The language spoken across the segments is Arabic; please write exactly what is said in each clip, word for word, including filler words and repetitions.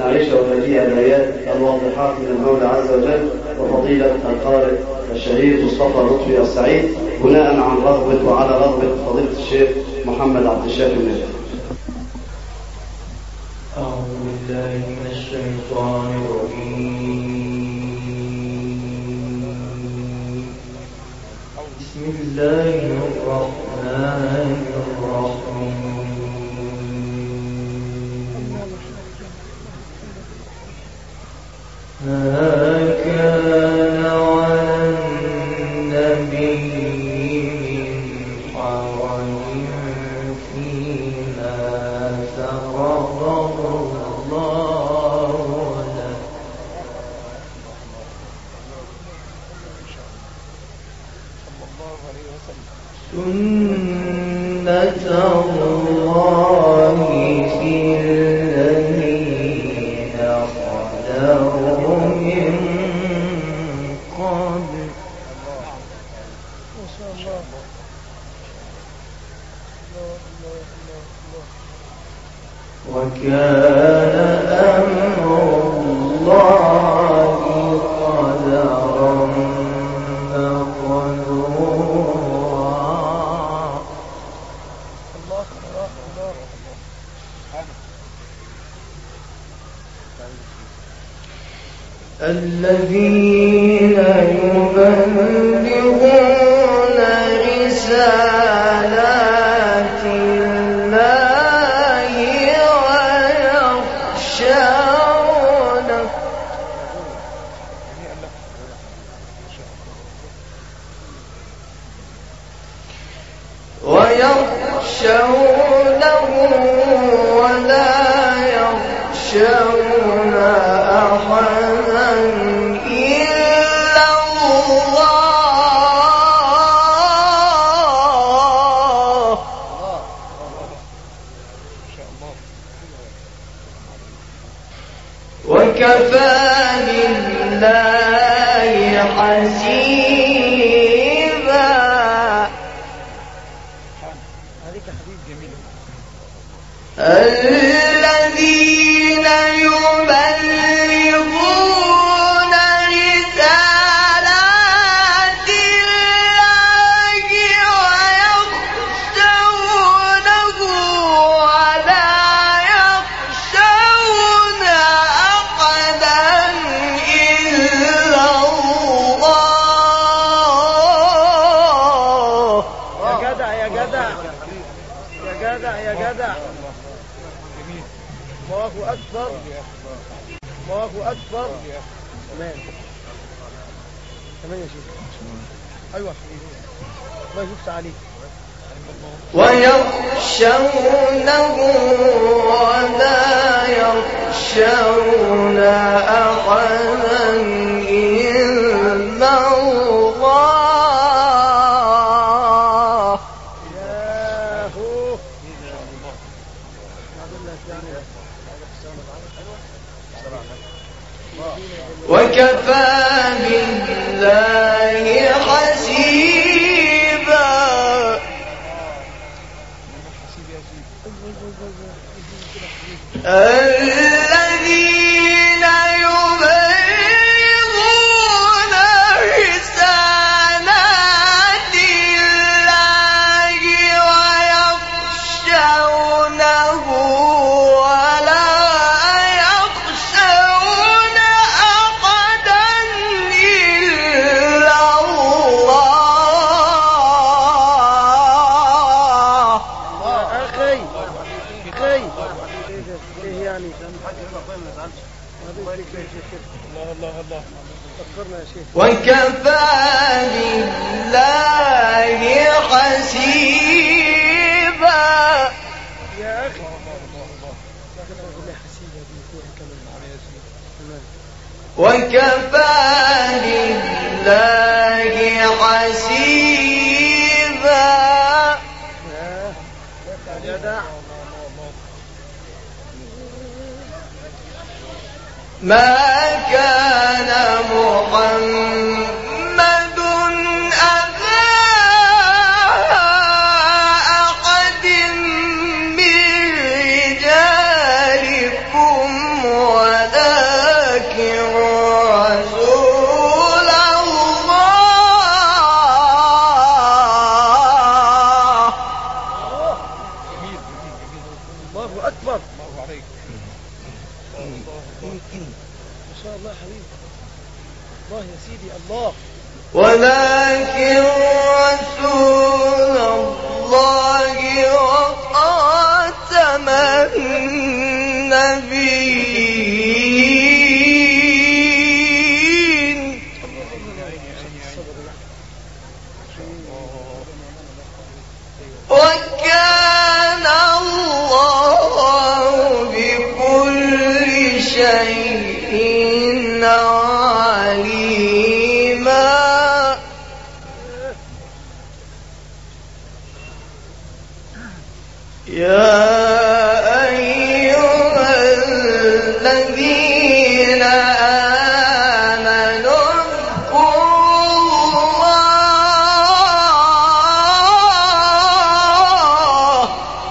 نعيش ومجيء الآيات الواضحات من المولى عز وجل، وفضيلة القارئ الشهيد مصطفى لطفي السعيد بناء عن رغبة وعلى رغبة فضيلة الشيخ محمد عبد الشافي النجم. أعوذ بالله من الشيطان الرجيم. بسم الله الرحمن الرحيم. ما كان على النبي من حرج فيما فرض الله له، سنة الله في الذين خلوا من قبل، وكان أمر الله قدرا مقدورا. الذين يبلغون رسالات الله ويخشونه ويخشونه ولا يخشون أحدا إلا الله، وكفى بالله حسيبا. الذين يبلغون رسالات الله ويخشونه ولا يخشون أحدا إلا الله. يا جدع يا جدع يا جدع يا جدع. الله أكبر الله أكبر. تمام تمام يا شيخ. أيوة الله يفتح عليك. ويخشونه ولا يخشون أحدا إلا الله. ياهو وكفى بالله حسيبا. الذين يبلغون رسالات الله ويخشونه ولا يخشون أحدا إلا الله. يا أخي أخي إيه يعني الله الله الله فكرنا يا شيخ. وكفى بالله حسيبا. يا أخي الله حسيبا دي فيها كمان. وكفى بالله حسيبا. يا جدع ما كان محمد أبا أحد من رجالكم وكان الله بكل شيء عليما. يا أيها الذين آمنوا اذكروا الله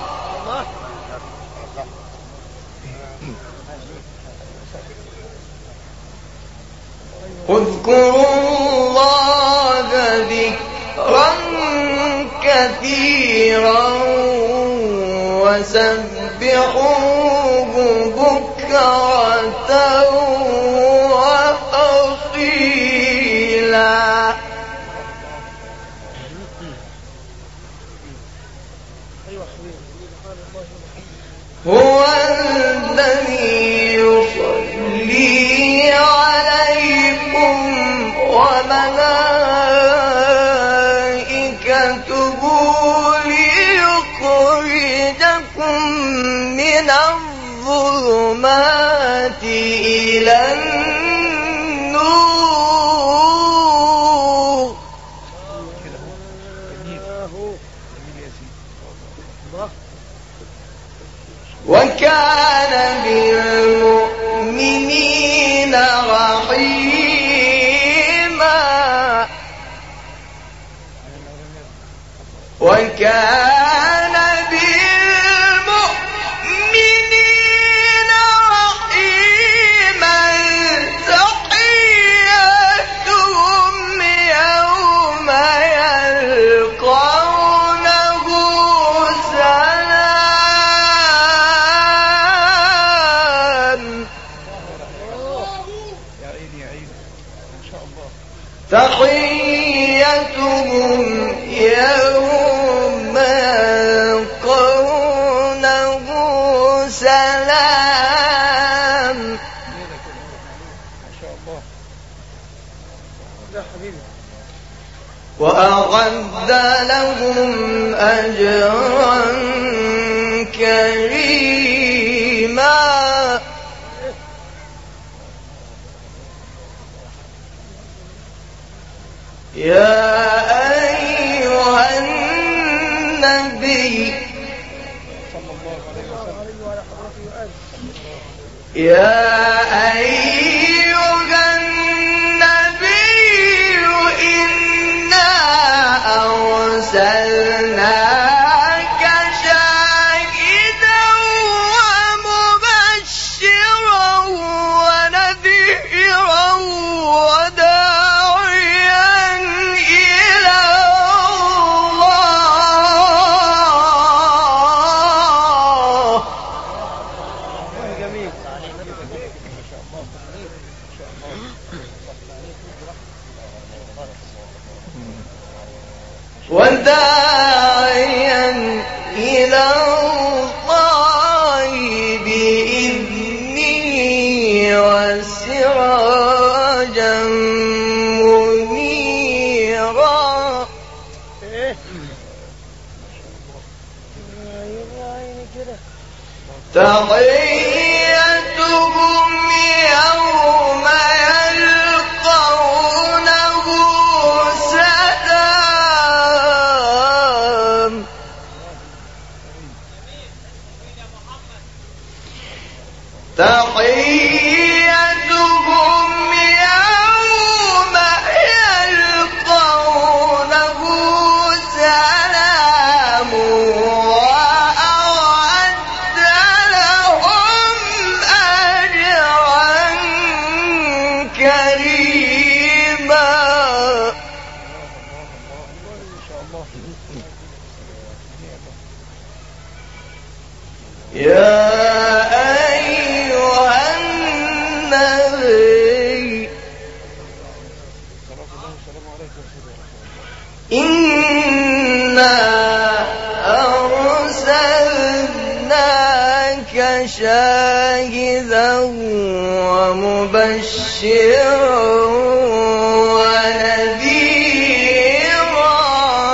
اذكروا الله ذكرا كثيرا وسبحوه بكرة وأصيلا. هو الذي يصلي عليكم وملائكته ليخرجكم من الظلمات إلى النور. وكان بالمؤمنين رحيما. وكان بالمؤمنين رحيما. تحيتهم يوم يلقونه سلام. تحيتهم يوم يلقونه سلام. وأعد لهم أجرا كريما. يا أيها النبي يا أيها النبي إنا أرسلناك شاهدا ومبشرا ونذيرا وداعيا إلى الله. جميل. وداعيا إلى الله بإذنه وسراجا منيرا. تحيتهم يوم يلقونه سلام. تحيتهم يوم يلقونه سلام. وأعد لهم أجرا كريما. يا أيها النبي إنا أرسلناك شاهدا ومبشرا ونذيرا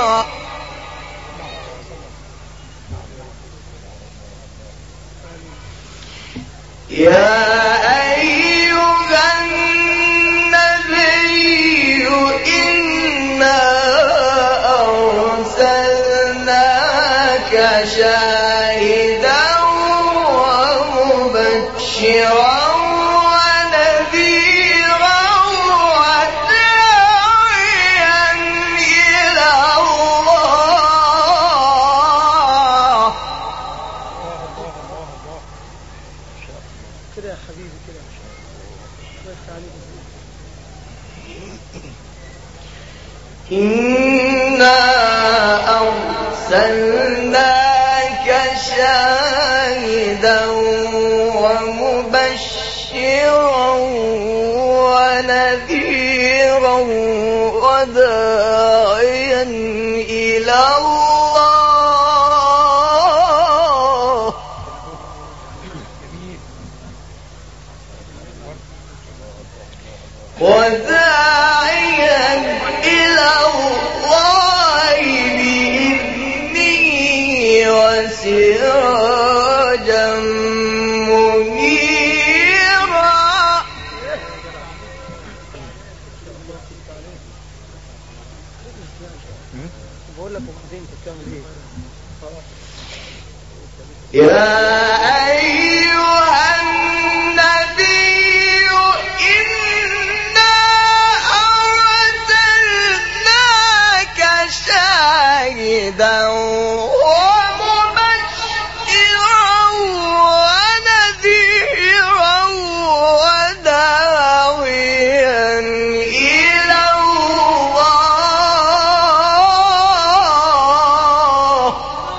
إنا أرسلناك شاهدا ومبشرا ونذيرا وداعيا إلى الله وداعيا إلى الله بإذنه وسراجا منيرا. يا أيها النبي إنا أرسلناك شاهدا ومبشرا ونذيرا وداعيا إلى الله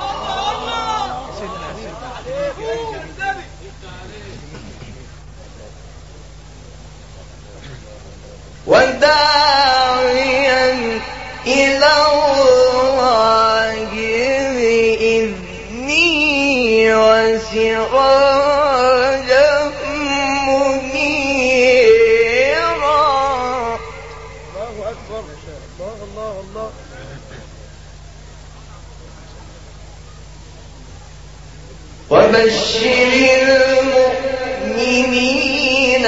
وداعيا إلى الله بإذنه وسراجا منيرا. الله أكبر. الله الله الله. وبشر المؤمنين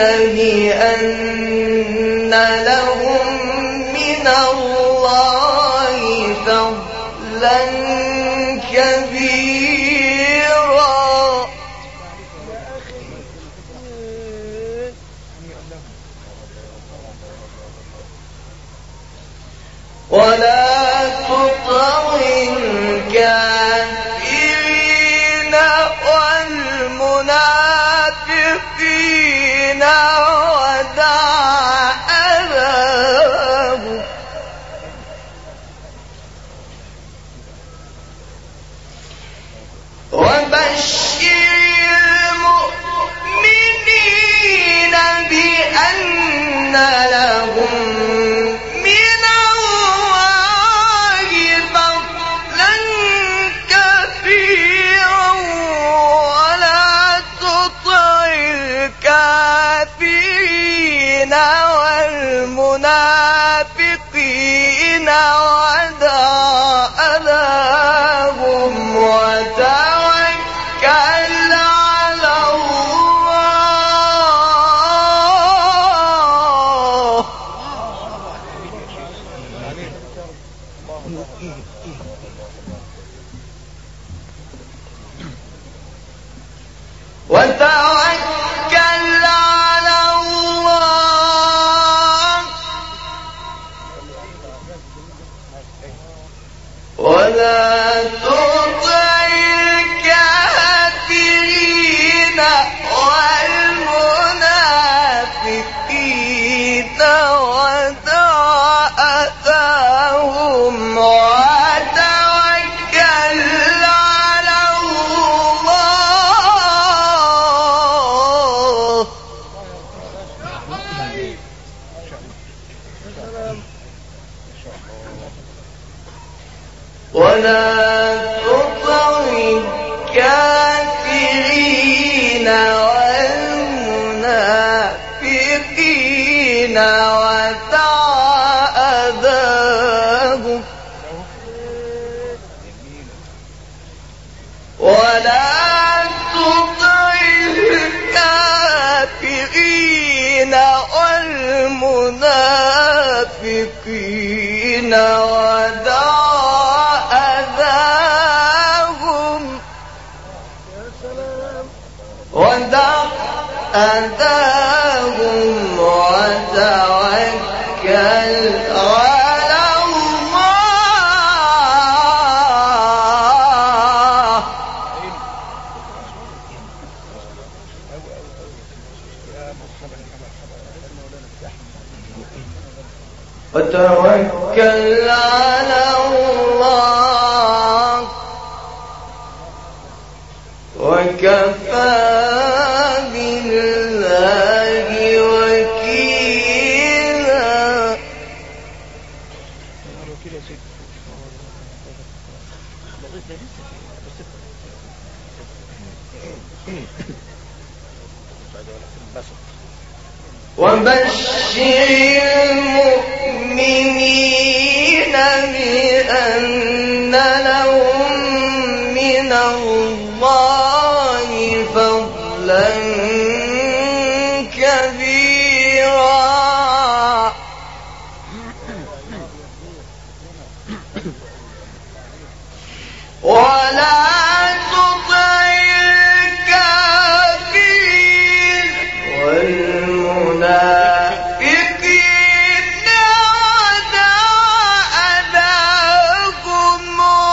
بأن لهم من الله فضلا كبيرا. ولا تطع الكافرين والمنافقين ودع أذاهم وبشر المؤمنين بأن لهم من الله فضلا كثيرا. ولا تطع الكافرين والمنافقين ودع أذاهم وتوكل على الله وتوكل على الله ولا تطع الكافرين والمنافقين ودع أذاهم وتوكل على الله ولا تطع الكافرين والمنافقين ودع أذاهم ولا تطع الكافرين والمستضعفين ودع أذاهم ودع أذاهم وتوكل على الله وتوكل على الله وكفى بالله وكيلا. وبشر المؤمنين بأن لهم من الله فضلا كبيرا. ولا تطع الكافرين والمنافقين ودع أذاهم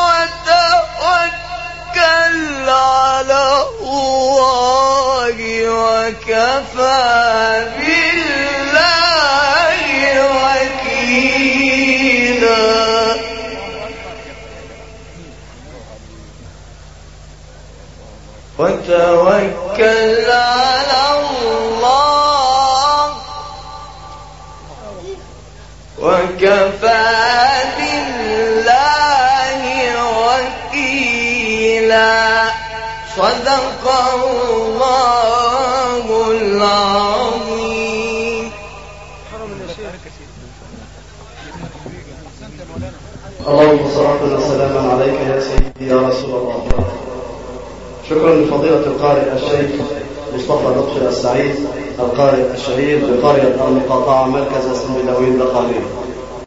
وتوكل على الله وكفى بالله وكيلا. وتوكل على الله وكفى بالله وكيلا. صدق الله العظيم. اللهم صلاة وسلاما عليك يا سيدي يا رسول الله. شكرا لفضيلة القارئ الشيخ مصطفى لطفي السعيد القارئ الشهير بقرية المقاطعة مركز اسم بدوين القاهرة.